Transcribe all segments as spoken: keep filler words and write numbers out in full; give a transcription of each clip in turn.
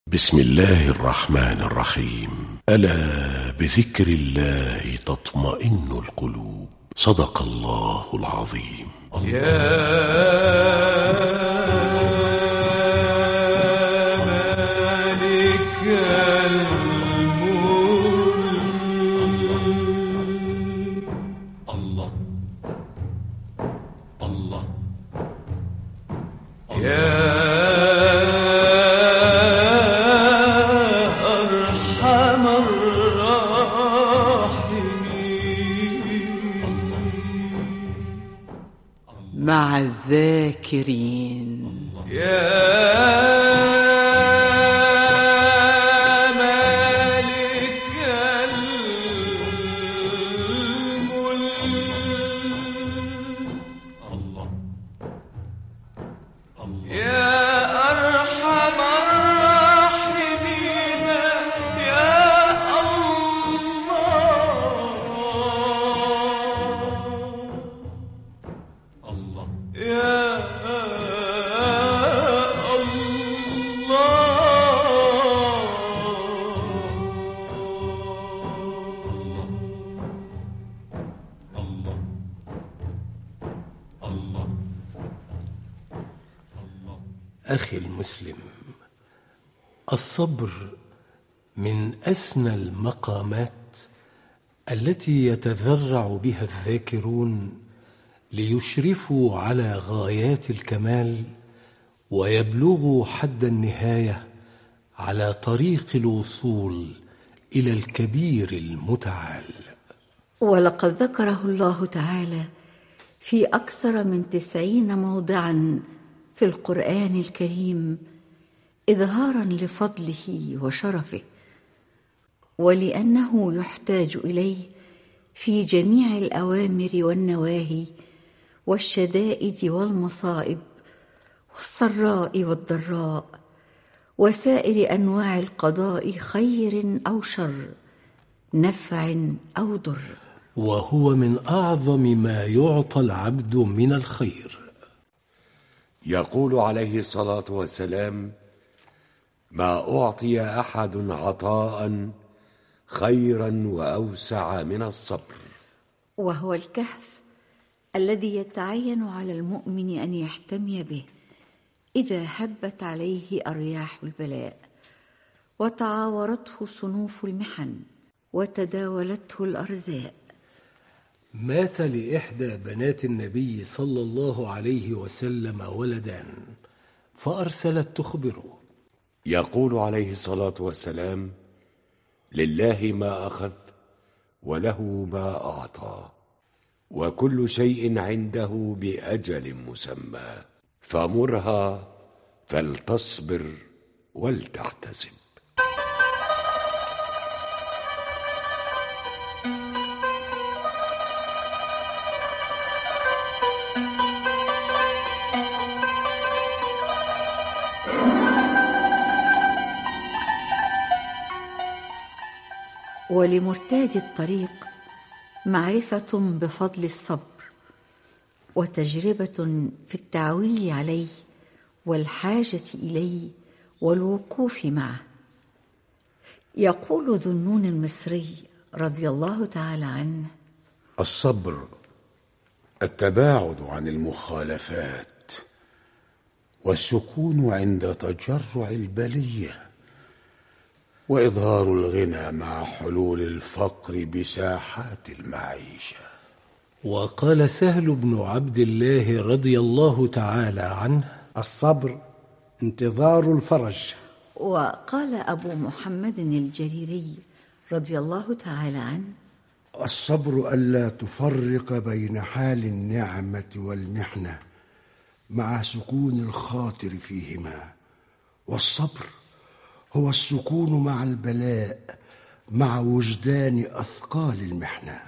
بسم الله الرحمن الرحيم. ألا بذكر الله تطمئن القلوب. صدق الله العظيم. يا مالك الملك. الله الله يا مع الذاكرين. يا مالك الملك. الله يا أرحم الراحمين. يا الله يا أخي المسلم، الصبر من أسنى المقامات التي يتذرع بها الذاكرون ليشرفوا على غايات الكمال ويبلغوا حد النهاية على طريق الوصول إلى الكبير المتعال. ولقد ذكره الله تعالى في أكثر من تسعين موضعا في القرآن الكريم إظهارا لفضله وشرفه، ولأنه يحتاج إليه في جميع الأوامر والنواهي والشدائد والمصائب والسراء والضراء وسائر أنواع القضاء، خير أو شر، نفع أو ضر. وهو من أعظم ما يعطى العبد من الخير. يقول عليه الصلاة والسلام: ما أعطي أحد عطاء خيرا وأوسع من الصبر. وهو الكهف الذي يتعين على المؤمن أن يحتمي به إذا هبت عليه أرياح البلاء وتعاورته صنوف المحن وتداولته الأرزاق. مات لإحدى بنات النبي صلى الله عليه وسلم ولدان، فأرسلت تخبره. يقول عليه الصلاة والسلام: لله ما أخذ وله ما أعطى، وكل شيء عنده بأجل مسمى، فمرها فلتصبر ولتحتسب. ولمرتاد الطريق معرفة بفضل الصبر وتجربة في التعويل عليه والحاجة إليه والوقوف معه. يقول ذو النون المصري رضي الله تعالى عنه: الصبر التباعد عن المخالفات والسكون عند تجرع البلية وإظهار الغنى مع حلول الفقر بساحات المعيشة. وقال سهل بن عبد الله رضي الله تعالى عنه: الصبر انتظار الفرج. وقال أبو محمد الجريري رضي الله تعالى عنه: الصبر ألا تفرق بين حال النعمة والمحنة مع سكون الخاطر فيهما. والصبر هو السكون مع البلاء مع وجدان أثقال المحنة.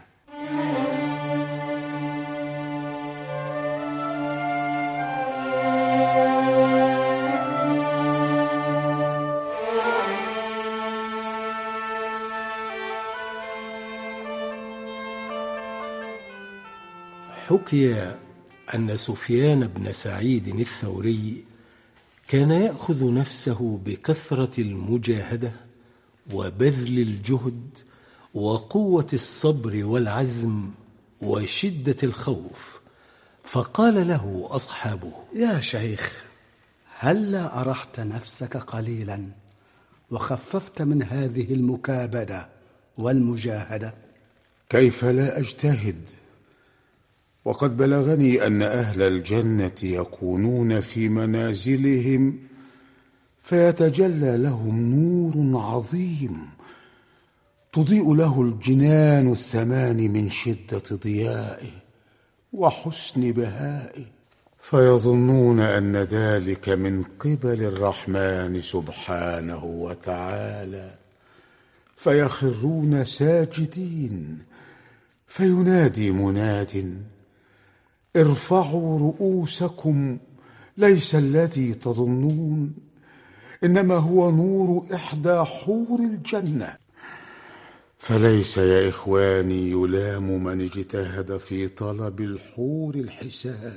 حكي أن سفيان بن سعيد الثوري كان يأخذ نفسه بكثرة المجاهدة وبذل الجهد وقوة الصبر والعزم وشدة الخوف، فقال له أصحابه: يا شيخ، هلا أرحت نفسك قليلا وخففت من هذه المكابدة والمجاهدة؟ كيف لا أجتهد؟ وقد بلغني أن أهل الجنة يكونون في منازلهم فيتجلى لهم نور عظيم تضيء له الجنان الثمان من شدة ضيائه وحسن بهائه، فيظنون أن ذلك من قبل الرحمن سبحانه وتعالى، فيخرون ساجدين، فينادي مناد: ارفعوا رؤوسكم، ليس الذي تظنون، إنما هو نور إحدى حور الجنة. فليس يا إخواني يلام من اجتهد في طلب الحور الحسان،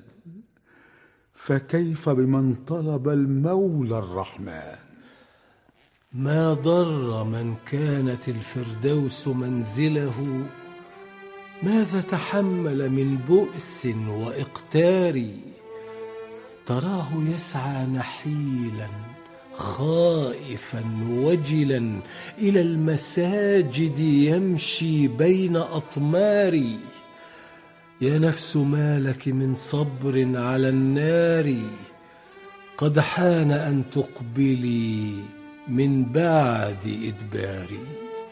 فكيف بمن طلب المولى الرحمن؟ ما ضر من كانت الفردوس منزله ماذا تحمل من بؤس وإقتار، تراه يسعى نحيلا خائفا وجلا إلى المساجد يمشي بين أطمار، يا نفس ما لك من صبر على النار، قد حان أن تقبلي من بعد إدباري.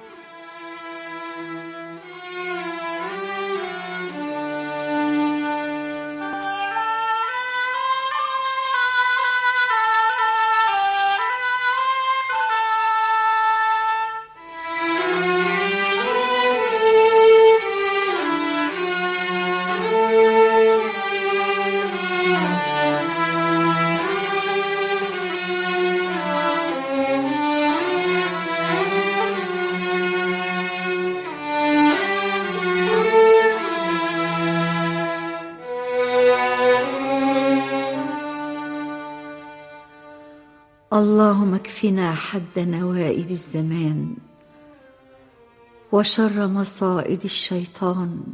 اللهم اكفنا حد نوائب الزمان وشر مصائد الشيطان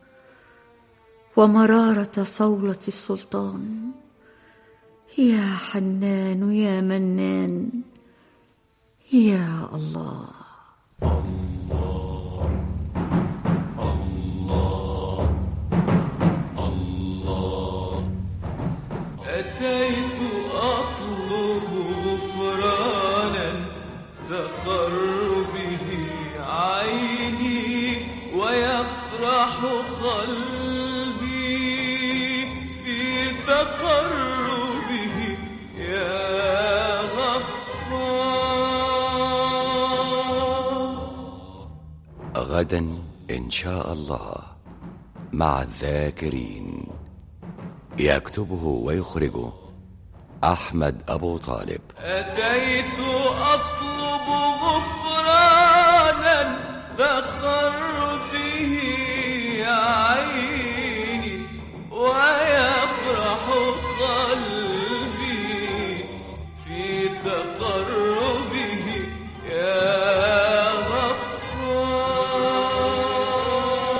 ومرارة صولة السلطان، يا حنان يا منان يا الله. الله الله الله، أتيت أطلب غفرانا تقر به عيني ويفرح قلبي في تقربه يا غفار. غدا إن شاء الله مع الذاكرين، يكتبه ويخرجه أحمد أبو طالب. أتيت أطلب غفرانا تقر به